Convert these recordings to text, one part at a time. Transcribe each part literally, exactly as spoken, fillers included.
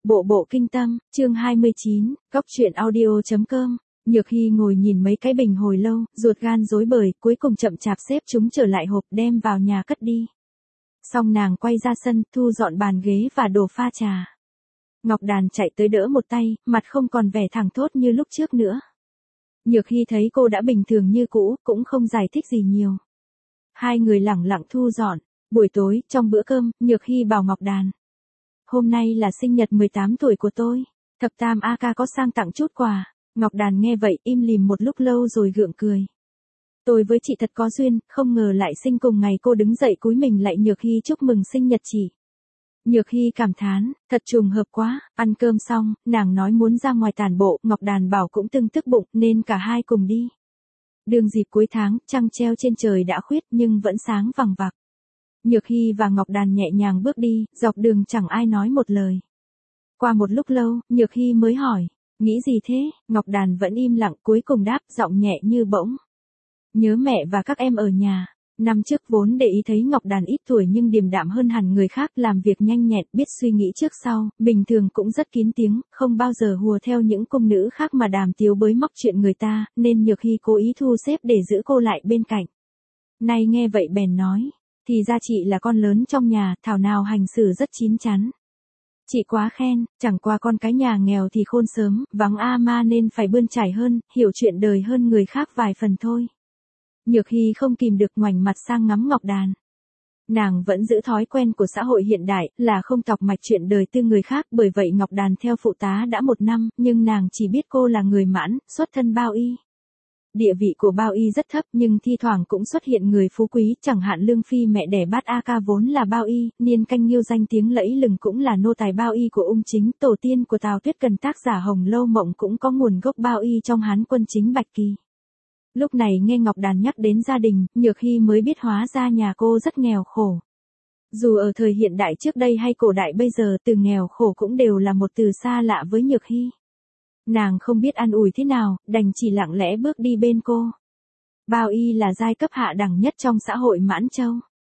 Bộ bộ kinh tâm, chương hai mươi chín, góc truyện audio.com. Nhược Hy ngồi nhìn mấy cái bình hồi lâu, ruột gan rối bời, cuối cùng chậm chạp xếp chúng trở lại hộp đem vào nhà cất đi. Xong nàng quay ra sân, thu dọn bàn ghế và đồ pha trà. Ngọc Đàn chạy tới đỡ một tay, mặt không còn vẻ thẳng thốt như lúc trước nữa. Nhược Hy thấy cô đã bình thường như cũ, cũng không giải thích gì nhiều. Hai người lẳng lặng thu dọn. Buổi tối, trong bữa cơm, Nhược Hy bảo Ngọc Đàn: hôm nay là sinh nhật mười tám tuổi của tôi, thập tam a ca có sang tặng chút quà. Ngọc Đàn nghe vậy im lìm một lúc lâu rồi gượng cười. Tôi với chị thật có duyên, không ngờ lại sinh cùng ngày. Cô đứng dậy cúi mình lại Nhược Hy chúc mừng sinh nhật chị. Nhược Hy cảm thán, thật trùng hợp quá. Ăn cơm xong, nàng nói muốn ra ngoài tản bộ, Ngọc Đàn bảo cũng từng tức bụng nên cả hai cùng đi. Đường dịp cuối tháng, trăng treo trên trời đã khuyết nhưng vẫn sáng vằng vặc. Nhược Hy và Ngọc Đàn nhẹ nhàng bước đi, dọc đường chẳng ai nói một lời. Qua một lúc lâu, Nhược Hy mới hỏi, nghĩ gì thế? Ngọc Đàn vẫn im lặng, cuối cùng đáp giọng nhẹ như bỗng. Nhớ mẹ và các em ở nhà. Năm trước vốn để ý thấy Ngọc Đàn ít tuổi nhưng điềm đạm hơn hẳn người khác, làm việc nhanh nhẹn, biết suy nghĩ trước sau, bình thường cũng rất kín tiếng, không bao giờ hùa theo những cung nữ khác mà đàm tiếu bới móc chuyện người ta, nên Nhược Hy cố ý thu xếp để giữ cô lại bên cạnh. Nay nghe vậy bèn nói, thì ra chị là con lớn trong nhà, thảo nào hành xử rất chín chắn. Chị quá khen, chẳng qua con cái nhà nghèo thì khôn sớm, vắng a ma nên phải bươn trải hơn, hiểu chuyện đời hơn người khác vài phần thôi. Nhược Hy không kìm được ngoảnh mặt sang ngắm Ngọc Đàn. Nàng vẫn giữ thói quen của xã hội hiện đại, là không tọc mạch chuyện đời tư người khác, bởi vậy Ngọc Đàn theo phụ tá đã một năm, nhưng nàng chỉ biết cô là người Mãn, xuất thân Bao Y. Địa vị của Bao Y rất thấp nhưng thi thoảng cũng xuất hiện người phú quý, chẳng hạn Lương Phi mẹ đẻ Bát A Ca vốn là Bao Y, Niên Canh Nghiêu danh tiếng lẫy lừng cũng là nô tài Bao Y của Ung Chính, tổ tiên của Tào Tuyết Cần tác giả Hồng Lâu Mộng cũng có nguồn gốc Bao Y trong Hán Quân Chính Bạch Kỳ. Lúc này nghe Ngọc Đàn nhắc đến gia đình, Nhược Hy mới biết hóa ra nhà cô rất nghèo khổ. Dù ở thời hiện đại trước đây hay cổ đại bây giờ, từ nghèo khổ cũng đều là một từ xa lạ với Nhược Hy. Nàng không biết an ủi thế nào, đành chỉ lặng lẽ bước đi bên cô. Bao Y là giai cấp hạ đẳng nhất trong xã hội Mãn Châu.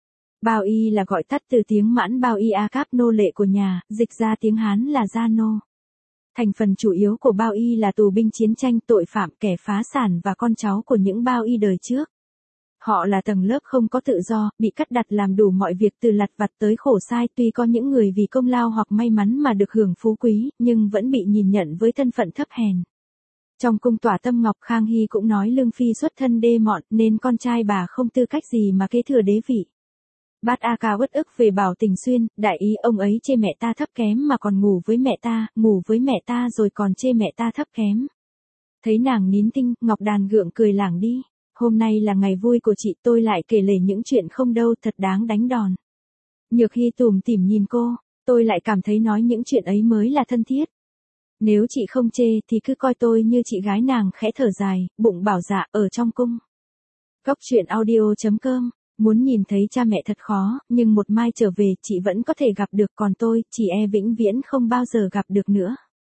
Bao Y là gọi tắt từ tiếng Mãn Bao Y A Cáp, nô lệ của nhà, dịch ra tiếng Hán là gia nô. Thành phần chủ yếu của Bao Y là tù binh chiến tranh, tội phạm, kẻ phá sản và con cháu của những Bao Y đời trước. Họ là tầng lớp không có tự do, bị cắt đặt làm đủ mọi việc từ lặt vặt tới khổ sai, tuy có những người vì công lao hoặc may mắn mà được hưởng phú quý, nhưng vẫn bị nhìn nhận với thân phận thấp hèn. Trong cung tỏa Tâm Ngọc, Khang Hy cũng nói Lương Phi xuất thân đê mọn nên con trai bà không tư cách gì mà kế thừa đế vị. Bát A Ca uất ức về Bảo Tình Xuyên, đại ý ông ấy chê mẹ ta thấp kém mà còn ngủ với mẹ ta, ngủ với mẹ ta rồi còn chê mẹ ta thấp kém. Thấy nàng nín thinh, Ngọc Đàn gượng cười lảng đi. Hôm nay là ngày vui của chị, tôi lại kể lể những chuyện không đâu, thật đáng đánh đòn. Nhược Hy tủm tỉm nhìn cô, tôi lại cảm thấy nói những chuyện ấy mới là thân thiết. Nếu chị không chê thì cứ coi tôi như chị gái. Nàng khẽ thở dài, bụng bảo dạ, ở trong cung. Góc truyện audio.com. Muốn nhìn thấy cha mẹ thật khó, nhưng một mai trở về chị vẫn có thể gặp được, còn tôi, chỉ e vĩnh viễn không bao giờ gặp được nữa.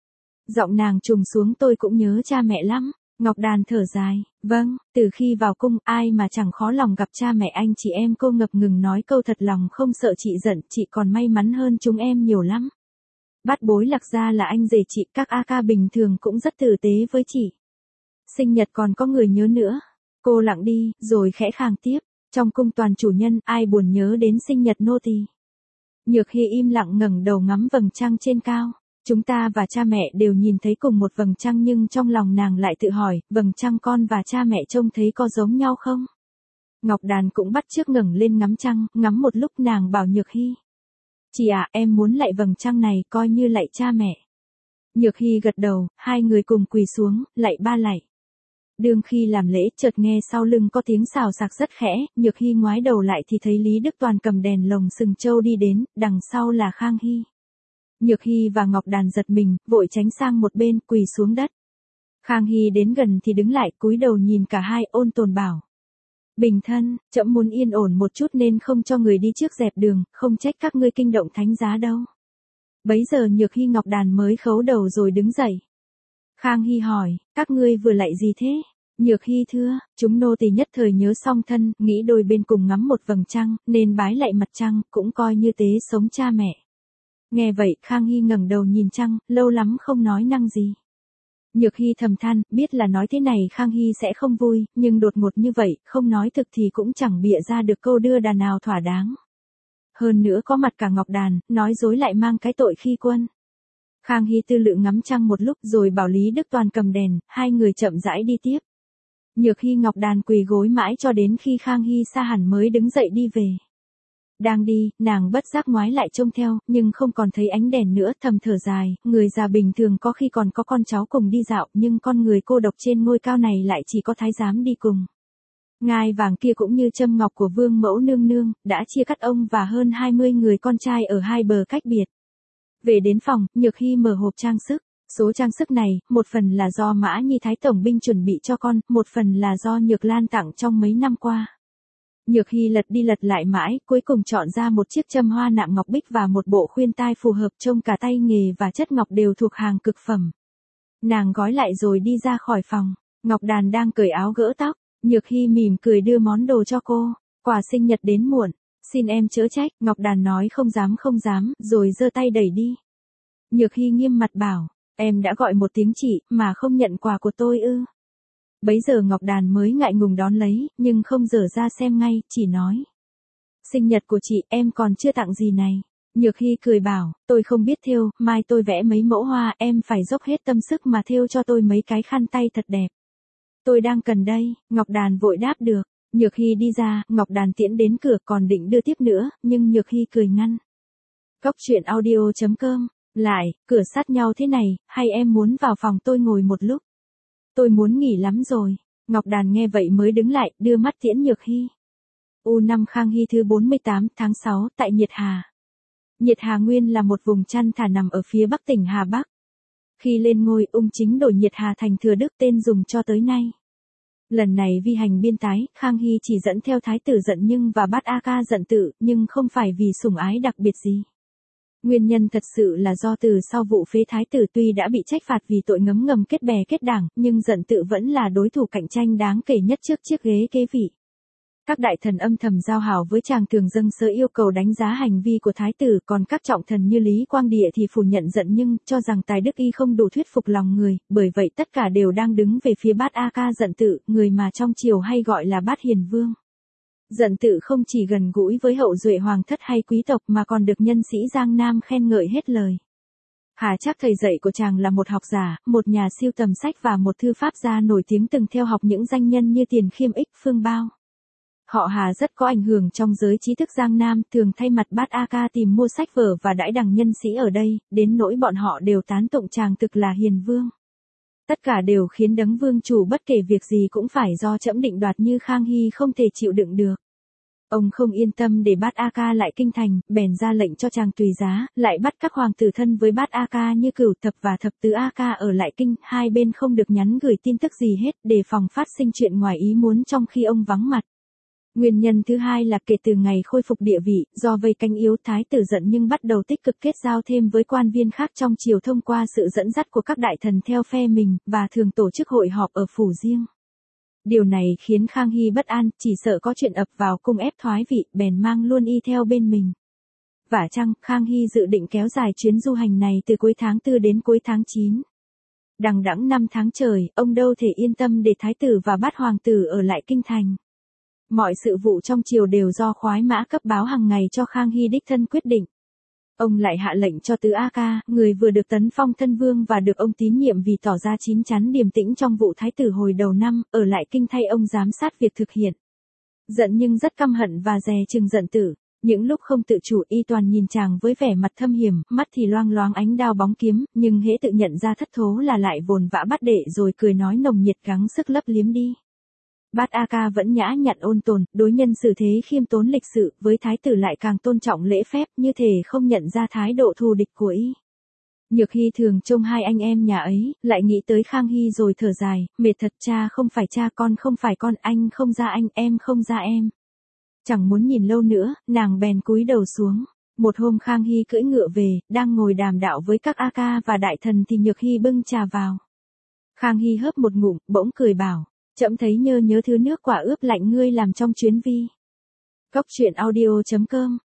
Giọng nàng trùng xuống, tôi cũng nhớ cha mẹ lắm. Ngọc Đàn thở dài, vâng, từ khi vào cung, ai mà chẳng khó lòng gặp cha mẹ anh chị em. Cô ngập ngừng nói câu thật lòng không sợ chị giận, chị còn may mắn hơn chúng em nhiều lắm. Bát Bối Lạc Gia là anh rể chị, các A Ca bình thường cũng rất tử tế với chị. Sinh nhật còn có người nhớ nữa. Cô lặng đi, rồi khẽ khàng tiếp, trong cung toàn chủ nhân, ai buồn nhớ đến sinh nhật nô tỳ. Nhược Hy im lặng ngẩng đầu ngắm vầng trăng trên cao. Chúng ta và cha mẹ đều nhìn thấy cùng một vầng trăng, nhưng trong lòng nàng lại tự hỏi, vầng trăng con và cha mẹ trông thấy có giống nhau không? Ngọc Đàn cũng bắt chước ngẩng lên ngắm trăng, ngắm một lúc nàng bảo Nhược Hy. Chị à, em muốn lạy vầng trăng này coi như lạy cha mẹ. Nhược Hy gật đầu, hai người cùng quỳ xuống, lạy ba lạy. Đương khi làm lễ, chợt nghe sau lưng có tiếng xào xạc rất khẽ, Nhược Hy ngoái đầu lại thì thấy Lý Đức Toàn cầm đèn lồng sừng châu đi đến, đằng sau là Khang Hy. Nhược Hy và Ngọc Đàn giật mình, vội tránh sang một bên, quỳ xuống đất. Khang Hy đến gần thì đứng lại, cúi đầu nhìn cả hai, ôn tồn bảo. Bình thân, trẫm muốn yên ổn một chút nên không cho người đi trước dẹp đường, không trách các ngươi kinh động thánh giá đâu. Bấy giờ Nhược Hy Ngọc Đàn mới khấu đầu rồi đứng dậy. Khang Hy hỏi, các ngươi vừa lạy gì thế? Nhược Hy thưa, chúng nô tỳ nhất thời nhớ song thân, nghĩ đôi bên cùng ngắm một vầng trăng, nên bái lạy mặt trăng, cũng coi như tế sống cha mẹ. Nghe vậy, Khang Hy ngẩng đầu nhìn trăng, lâu lắm không nói năng gì. Nhược Hy thầm than, biết là nói thế này Khang Hy sẽ không vui, nhưng đột ngột như vậy, không nói thực thì cũng chẳng bịa ra được câu đưa đà nào thỏa đáng. Hơn nữa có mặt cả Ngọc Đàn, nói dối lại mang cái tội khi quân. Khang Hy tư lự ngắm trăng một lúc rồi bảo Lý Đức Toàn cầm đèn, hai người chậm rãi đi tiếp. Nhược Hy Ngọc Đàn quỳ gối mãi cho đến khi Khang Hy xa hẳn mới đứng dậy đi về. Đang đi, nàng bất giác ngoái lại trông theo, nhưng không còn thấy ánh đèn nữa, thầm thở dài, người già bình thường có khi còn có con cháu cùng đi dạo, nhưng con người cô độc trên ngôi cao này lại chỉ có thái giám đi cùng. Ngai vàng kia cũng như châm ngọc của vương mẫu nương nương, đã chia cắt ông và hơn hai mươi người con trai ở hai bờ cách biệt. Về đến phòng, Nhược Hy mở hộp trang sức. Số trang sức này, một phần là do Mã Nhi Thái Tổng binh chuẩn bị cho con, một phần là do Nhược Lan tặng trong mấy năm qua. Nhược Hy lật đi lật lại mãi, cuối cùng chọn ra một chiếc châm hoa nạm ngọc bích và một bộ khuyên tai phù hợp, trông cả tay nghề và chất ngọc đều thuộc hàng cực phẩm. Nàng gói lại rồi đi ra khỏi phòng. Ngọc Đàn đang cởi áo gỡ tóc, Nhược Hy mỉm cười đưa món đồ cho cô. Quà sinh nhật đến muộn, xin em chớ trách. Ngọc Đàn nói không dám không dám, rồi giơ tay đẩy đi. Nhược Hy nghiêm mặt bảo, em đã gọi một tiếng chị, mà không nhận quà của tôi ư? Bấy giờ Ngọc Đàn mới ngại ngùng đón lấy, nhưng không dở ra xem ngay, chỉ nói. Sinh nhật của chị, em còn chưa tặng gì này. Nhược Hy cười bảo, tôi không biết thêu, mai tôi vẽ mấy mẫu hoa, em phải dốc hết tâm sức mà thêu cho tôi mấy cái khăn tay thật đẹp. Tôi đang cần đây. Ngọc Đàn vội đáp được. Nhược Hy đi ra, Ngọc Đàn tiễn đến cửa còn định đưa tiếp nữa, nhưng Nhược Hy cười ngăn. Cóc truyện audio chấm com. Lại, cửa sát nhau thế này, hay em muốn vào phòng tôi ngồi một lúc? Tôi muốn nghỉ lắm rồi. Ngọc Đàn nghe vậy mới đứng lại, đưa mắt tiễn Nhược Hy. U năm Khang Hy thứ bốn mươi tám tháng sáu, tại Nhiệt Hà. Nhiệt Hà nguyên là một vùng chăn thả nằm ở phía bắc tỉnh Hà Bắc. Khi lên ngôi, Ung Chính đổi Nhiệt Hà thành Thừa Đức, tên dùng cho tới nay. Lần này vi hành biên tái, Khang Hy chỉ dẫn theo thái tử Dận Nhưng và bát A Ca Dận Tự, nhưng không phải vì sủng ái đặc biệt gì. Nguyên nhân thật sự là do từ sau vụ phế thái tử tuy đã bị trách phạt vì tội ngấm ngầm kết bè kết đảng, nhưng Dận Tự vẫn là đối thủ cạnh tranh đáng kể nhất trước chiếc ghế kế vị. Các đại thần âm thầm giao hảo với chàng thường dâng sớ yêu cầu đánh giá hành vi của thái tử, còn các trọng thần như Lý Quang Địa thì phủ nhận Dận Nhưng, cho rằng tài đức y không đủ thuyết phục lòng người, bởi vậy tất cả đều đang đứng về phía bát A Ca Dận Tự, người mà trong triều hay gọi là bát hiền vương. Dận Tự không chỉ gần gũi với hậu duệ hoàng thất hay quý tộc mà còn được nhân sĩ Giang Nam khen ngợi hết lời. Hà Trác thầy dạy của chàng là một học giả, một nhà siêu tầm sách và một thư pháp gia nổi tiếng từng theo học những danh nhân như Tiền Khiêm Ích, Phương Bao. Họ Hà rất có ảnh hưởng trong giới trí thức Giang Nam, thường thay mặt bát A Ca tìm mua sách vở và đãi đằng nhân sĩ ở đây, đến nỗi bọn họ đều tán tụng chàng thực là hiền vương. Tất cả đều khiến đấng vương chủ bất kể việc gì cũng phải do trẫm định đoạt như Khang Hy không thể chịu đựng được. Ông không yên tâm để bát A Ca lại kinh thành, bèn ra lệnh cho chàng tùy giá, lại bắt các hoàng tử thân với bát A Ca như Cửu Thập và Thập Tứ A Ca ở lại kinh, hai bên không được nhắn gửi tin tức gì hết, đề phòng phát sinh chuyện ngoài ý muốn trong khi ông vắng mặt. Nguyên nhân thứ hai là kể từ ngày khôi phục địa vị, do vây cánh yếu thái tử Dận Nhưng bắt đầu tích cực kết giao thêm với quan viên khác trong triều thông qua sự dẫn dắt của các đại thần theo phe mình, và thường tổ chức hội họp ở phủ riêng. Điều này khiến Khang Hy bất an, chỉ sợ có chuyện ập vào cung ép thoái vị, bèn mang luôn y theo bên mình. Vả chăng, Khang Hy dự định kéo dài chuyến du hành này từ cuối tháng tư đến cuối tháng chín. Đằng đẵng năm tháng trời, ông đâu thể yên tâm để thái tử và bát hoàng tử ở lại kinh thành. Mọi sự vụ trong triều đều do khoái mã cấp báo hàng ngày cho Khang Hy đích thân quyết định. Ông lại hạ lệnh cho Tứ A Ca, người vừa được tấn phong thân vương và được ông tín nhiệm vì tỏ ra chín chắn điềm tĩnh trong vụ thái tử hồi đầu năm, ở lại kinh thay ông giám sát việc thực hiện. Dận Nhưng rất căm hận và dè chừng Dận Tử. Những lúc không tự chủ y toàn nhìn chàng với vẻ mặt thâm hiểm, mắt thì loang loáng ánh đao bóng kiếm, nhưng hễ tự nhận ra thất thố là lại vồn vã bắt đệ rồi cười nói nồng nhiệt gắng sức lấp liếm đi. Bát A Ca vẫn nhã nhặn ôn tồn, đối nhân xử thế khiêm tốn lịch sự, với thái tử lại càng tôn trọng lễ phép, như thể không nhận ra thái độ thù địch của y. Nhược Hy thường trông hai anh em nhà ấy, lại nghĩ tới Khang Hy rồi thở dài, mệt thật, cha không phải cha, con không phải con, anh không ra anh, em không ra em. Chẳng muốn nhìn lâu nữa, nàng bèn cúi đầu xuống. Một hôm Khang Hy cưỡi ngựa về, đang ngồi đàm đạo với các A Ca và đại thần thì Nhược Hy bưng trà vào. Khang Hy hớp một ngụm, bỗng cười bảo. Trẫm thấy nhớ nhớ thứ nước quả ướp lạnh ngươi làm trong chuyến vi. Cóc truyện audio chấm com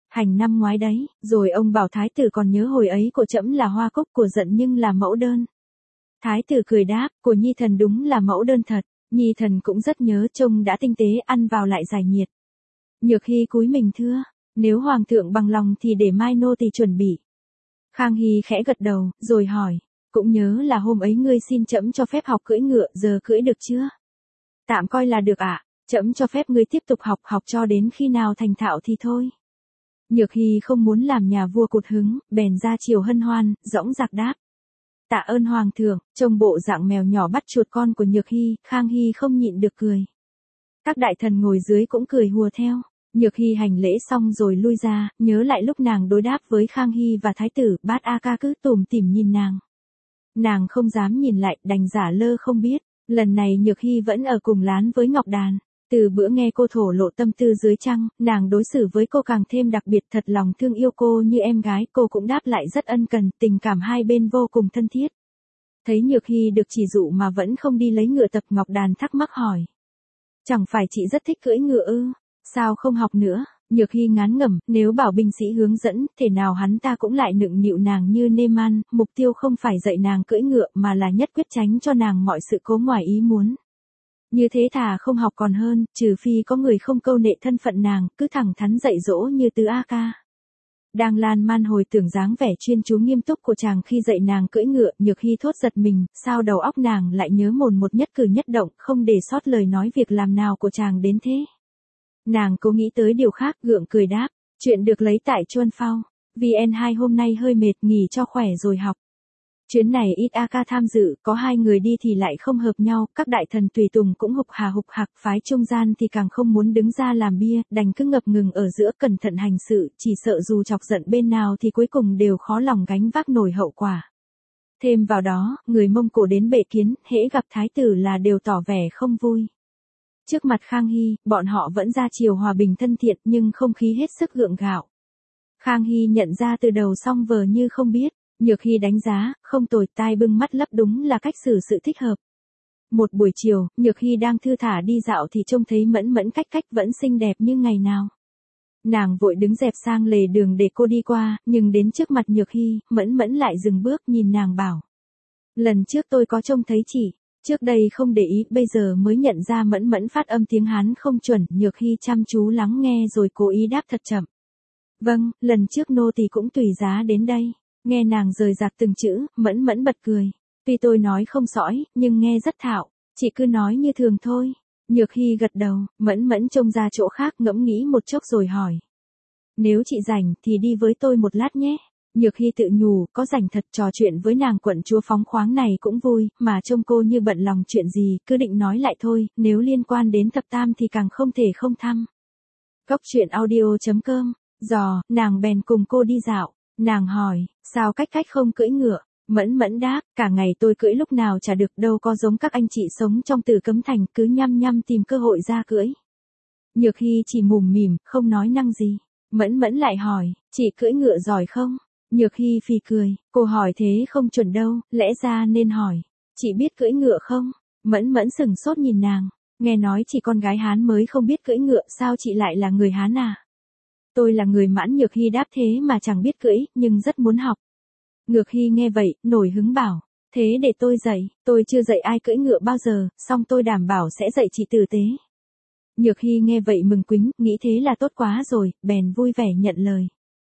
Hành năm ngoái đấy, rồi ông bảo thái tử còn nhớ hồi ấy của trẫm là hoa cúc của giận nhưng là mẫu đơn. Thái tử cười đáp, của Nhi thần đúng là mẫu đơn thật, Nhi thần cũng rất nhớ, trông đã tinh tế, ăn vào lại giải nhiệt. Nhược Hy cúi mình thưa, nếu hoàng thượng bằng lòng thì để mai nô tỳ chuẩn bị. Khang Hy khẽ gật đầu, rồi hỏi, cũng nhớ là hôm ấy ngươi xin trẫm cho phép học cưỡi ngựa, giờ cưỡi được chưa? Tạm coi là được ạ, trẫm cho phép ngươi tiếp tục học, học cho đến khi nào thành thạo thì thôi. Nhược Hy không muốn làm nhà vua cụt hứng, bèn ra chiều hân hoan, dõng dạc đáp. Tạ ơn hoàng thượng, trông bộ dạng mèo nhỏ bắt chuột con của Nhược Hy, Khang Hy không nhịn được cười. Các đại thần ngồi dưới cũng cười hùa theo. Nhược Hy hành lễ xong rồi lui ra, nhớ lại lúc nàng đối đáp với Khang Hy và thái tử, Bát A Ca cứ tủm tỉm nhìn nàng. Nàng không dám nhìn lại, đành giả lơ không biết. Lần này Nhược Hy vẫn ở cùng lán với Ngọc Đàn. Từ bữa nghe cô thổ lộ tâm tư dưới trăng, nàng đối xử với cô càng thêm đặc biệt, thật lòng thương yêu cô như em gái, cô cũng đáp lại rất ân cần, tình cảm hai bên vô cùng thân thiết. Thấy Nhược Hy được chỉ dụ mà vẫn không đi lấy ngựa tập, Ngọc Đàn thắc mắc hỏi. Chẳng phải chị rất thích cưỡi ngựa ư, sao không học nữa? Nhược Hy ngán ngẩm, nếu bảo binh sĩ hướng dẫn, thể nào hắn ta cũng lại nựng nịu nàng như nê man, mục tiêu không phải dạy nàng cưỡi ngựa mà là nhất quyết tránh cho nàng mọi sự cố ngoài ý muốn. Như thế thà không học còn hơn, trừ phi có người không câu nệ thân phận nàng, cứ thẳng thắn dạy dỗ như Tứ A Ca. Đang lan man hồi tưởng dáng vẻ chuyên chú nghiêm túc của chàng khi dạy nàng cưỡi ngựa, Nhược Hy thốt giật mình, sao đầu óc nàng lại nhớ mồn một nhất cử nhất động, không để sót lời nói việc làm nào của chàng đến thế. Nàng cố nghĩ tới điều khác, gượng cười đáp, chuyện được lấy tại Chuân Phao, vê en hai hôm nay hơi mệt, nghỉ cho khỏe rồi học. Chuyến này ít A Ca tham dự, có hai người đi thì lại không hợp nhau, các đại thần tùy tùng cũng hục hà hục hạc, phái trung gian thì càng không muốn đứng ra làm bia, đành cứ ngập ngừng ở giữa, cẩn thận hành sự, chỉ sợ dù chọc giận bên nào thì cuối cùng đều khó lòng gánh vác nổi hậu quả. Thêm vào đó, người Mông Cổ đến bệ kiến, hễ gặp thái tử là đều tỏ vẻ không vui. Trước mặt Khang Hy, bọn họ vẫn ra chiều hòa bình thân thiện nhưng không khí hết sức gượng gạo. Khang Hy nhận ra từ đầu xong vờ như không biết. Nhược Hy đánh giá, không tồi, tai bưng mắt lấp, đúng là cách xử sự thích hợp. Một buổi chiều, Nhược Hy đang thư thả đi dạo thì trông thấy Mẫn Mẫn cách cách vẫn xinh đẹp như ngày nào. Nàng vội đứng dẹp sang lề đường để cô đi qua, nhưng đến trước mặt Nhược Hy, Mẫn Mẫn lại dừng bước nhìn nàng bảo. Lần trước tôi có trông thấy chị, trước đây không để ý, bây giờ mới nhận ra Mẫn Mẫn phát âm tiếng Hán không chuẩn, Nhược Hy chăm chú lắng nghe rồi cố ý đáp thật chậm. Vâng, lần trước nô tỳ cũng tùy giá đến đây. Nghe nàng rời rạc từng chữ, Mẫn Mẫn bật cười. Tuy tôi nói không sõi, nhưng nghe rất thạo, chị cứ nói như thường thôi. Nhược Hy gật đầu, Mẫn Mẫn trông ra chỗ khác ngẫm nghĩ một chốc rồi hỏi. Nếu chị rảnh thì đi với tôi một lát nhé. Nhược Hy tự nhủ, có rảnh thật, trò chuyện với nàng quận chúa phóng khoáng này cũng vui, mà trông cô như bận lòng chuyện gì, cứ định nói lại thôi, nếu liên quan đến thập tam thì càng không thể không thăm. Góc truyện audio chấm com, dò, nàng bèn cùng cô đi dạo. Nàng hỏi, sao cách cách không cưỡi ngựa? Mẫn Mẫn đáp, cả ngày tôi cưỡi lúc nào chả được, đâu có giống các anh chị sống trong Tử Cấm Thành, cứ nhăm nhăm tìm cơ hội ra cưỡi. Nhược Hy chỉ mùm mỉm, không nói năng gì. Mẫn Mẫn lại hỏi, chị cưỡi ngựa giỏi không? Nhược Hy phì cười, cô hỏi thế không chuẩn đâu, lẽ ra nên hỏi, chị biết cưỡi ngựa không? Mẫn Mẫn sừng sốt nhìn nàng, nghe nói chỉ con gái Hán mới không biết cưỡi ngựa, sao chị lại là người Hán à? Tôi là người Mãn, Nhược Hy đáp, thế mà chẳng biết cưỡi, nhưng rất muốn học. Nhược Hy nghe vậy, nổi hứng bảo, thế để tôi dạy, tôi chưa dạy ai cưỡi ngựa bao giờ, song tôi đảm bảo sẽ dạy chị tử tế. Nhược Hy nghe vậy mừng quính, nghĩ thế là tốt quá rồi, bèn vui vẻ nhận lời.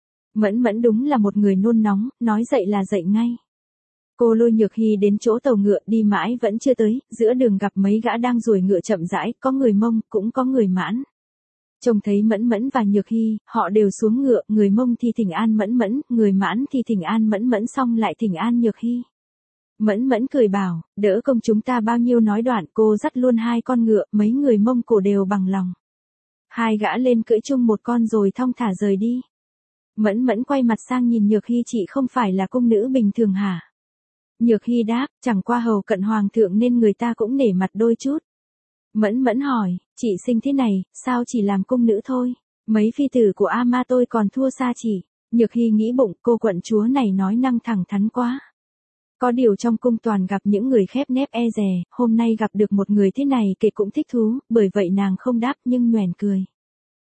Mẫn Mẫn đúng là một người nôn nóng, nói dạy là dạy ngay. Cô lôi Nhược Hy đến chỗ tàu ngựa, đi mãi vẫn chưa tới, giữa đường gặp mấy gã đang ruồi ngựa chậm rãi, có người Mông, cũng có người Mãn. Trông thấy Mẫn Mẫn và Nhược Hy, họ đều xuống ngựa, người Mông thì thỉnh an Mẫn Mẫn, người Mãn thì thỉnh an Mẫn Mẫn xong lại thỉnh an Nhược Hy. Mẫn Mẫn cười bảo, đỡ công chúng ta bao nhiêu nói đoạn, cô dắt luôn hai con ngựa, mấy người Mông Cổ đều bằng lòng. Hai gã lên cưỡi chung một con rồi thong thả rời đi. Mẫn Mẫn quay mặt sang nhìn Nhược Hy, chị không phải là cung nữ bình thường hả? Nhược Hy đáp, chẳng qua hầu cận hoàng thượng nên người ta cũng nể mặt đôi chút. Mẫn Mẫn hỏi, chị sinh thế này, sao chỉ làm cung nữ thôi? Mấy phi tử của A Ma tôi còn thua xa chị. Nhược Hy nghĩ bụng, cô quận chúa này nói năng thẳng thắn quá. Có điều trong cung toàn gặp những người khép nép e dè, hôm nay gặp được một người thế này kể cũng thích thú, bởi vậy nàng không đáp nhưng nhoẻn cười.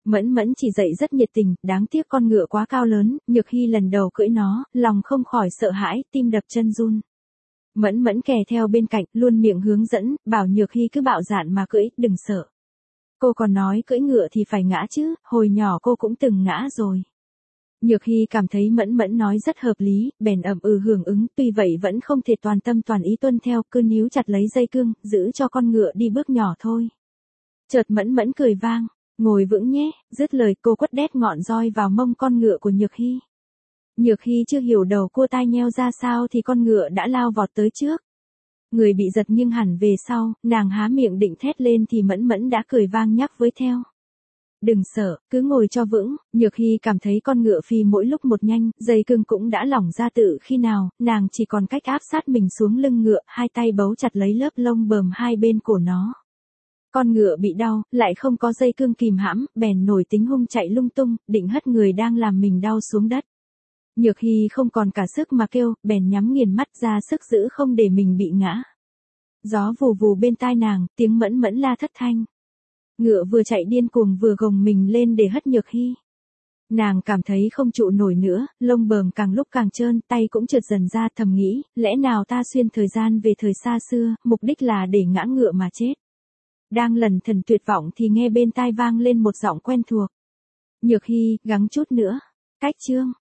Mẫn Mẫn chỉ dạy rất nhiệt tình, đáng tiếc con ngựa quá cao lớn, Nhược Hy lần đầu cưỡi nó, lòng không khỏi sợ hãi, tim đập chân run. Mẫn Mẫn kè theo bên cạnh, luôn miệng hướng dẫn, bảo Nhược Hy cứ bạo dạn mà cưỡi, đừng sợ. Cô còn nói cưỡi ngựa thì phải ngã chứ, hồi nhỏ cô cũng từng ngã rồi. Nhược Hy cảm thấy Mẫn Mẫn nói rất hợp lý, bèn ậm ừ hưởng ứng, tuy vậy vẫn không thể toàn tâm toàn ý tuân theo, cứ níu chặt lấy dây cương, giữ cho con ngựa đi bước nhỏ thôi. Chợt Mẫn Mẫn cười vang, ngồi vững nhé, dứt lời cô quất đét ngọn roi vào mông con ngựa của Nhược Hy. Nhược Hy chưa hiểu đầu cua tai nheo ra sao thì con ngựa đã lao vọt tới trước. Người bị giật nghiêng hẳn về sau, nàng há miệng định thét lên thì Mẫn Mẫn đã cười vang nhắc với theo. Đừng sợ, cứ ngồi cho vững. Nhược Hy cảm thấy con ngựa phi mỗi lúc một nhanh, dây cương cũng đã lỏng ra tự khi nào, nàng chỉ còn cách áp sát mình xuống lưng ngựa, hai tay bấu chặt lấy lớp lông bờm hai bên cổ nó. Con ngựa bị đau, lại không có dây cương kìm hãm, bèn nổi tính hung chạy lung tung, định hất người đang làm mình đau xuống đất. Nhược Hy không còn cả sức mà kêu, bèn nhắm nghiền mắt ra sức giữ không để mình bị ngã. Gió vù vù bên tai nàng, tiếng Mẫn Mẫn la thất thanh. Ngựa vừa chạy điên cuồng vừa gồng mình lên để hất Nhược Hy. Nàng cảm thấy không trụ nổi nữa, lông bờm càng lúc càng trơn, tay cũng trượt dần ra, thầm nghĩ, lẽ nào ta xuyên thời gian về thời xa xưa, mục đích là để ngã ngựa mà chết. Đang lẩn thẩn tuyệt vọng thì nghe bên tai vang lên một giọng quen thuộc. Nhược Hy, gắng chút nữa. Cách chương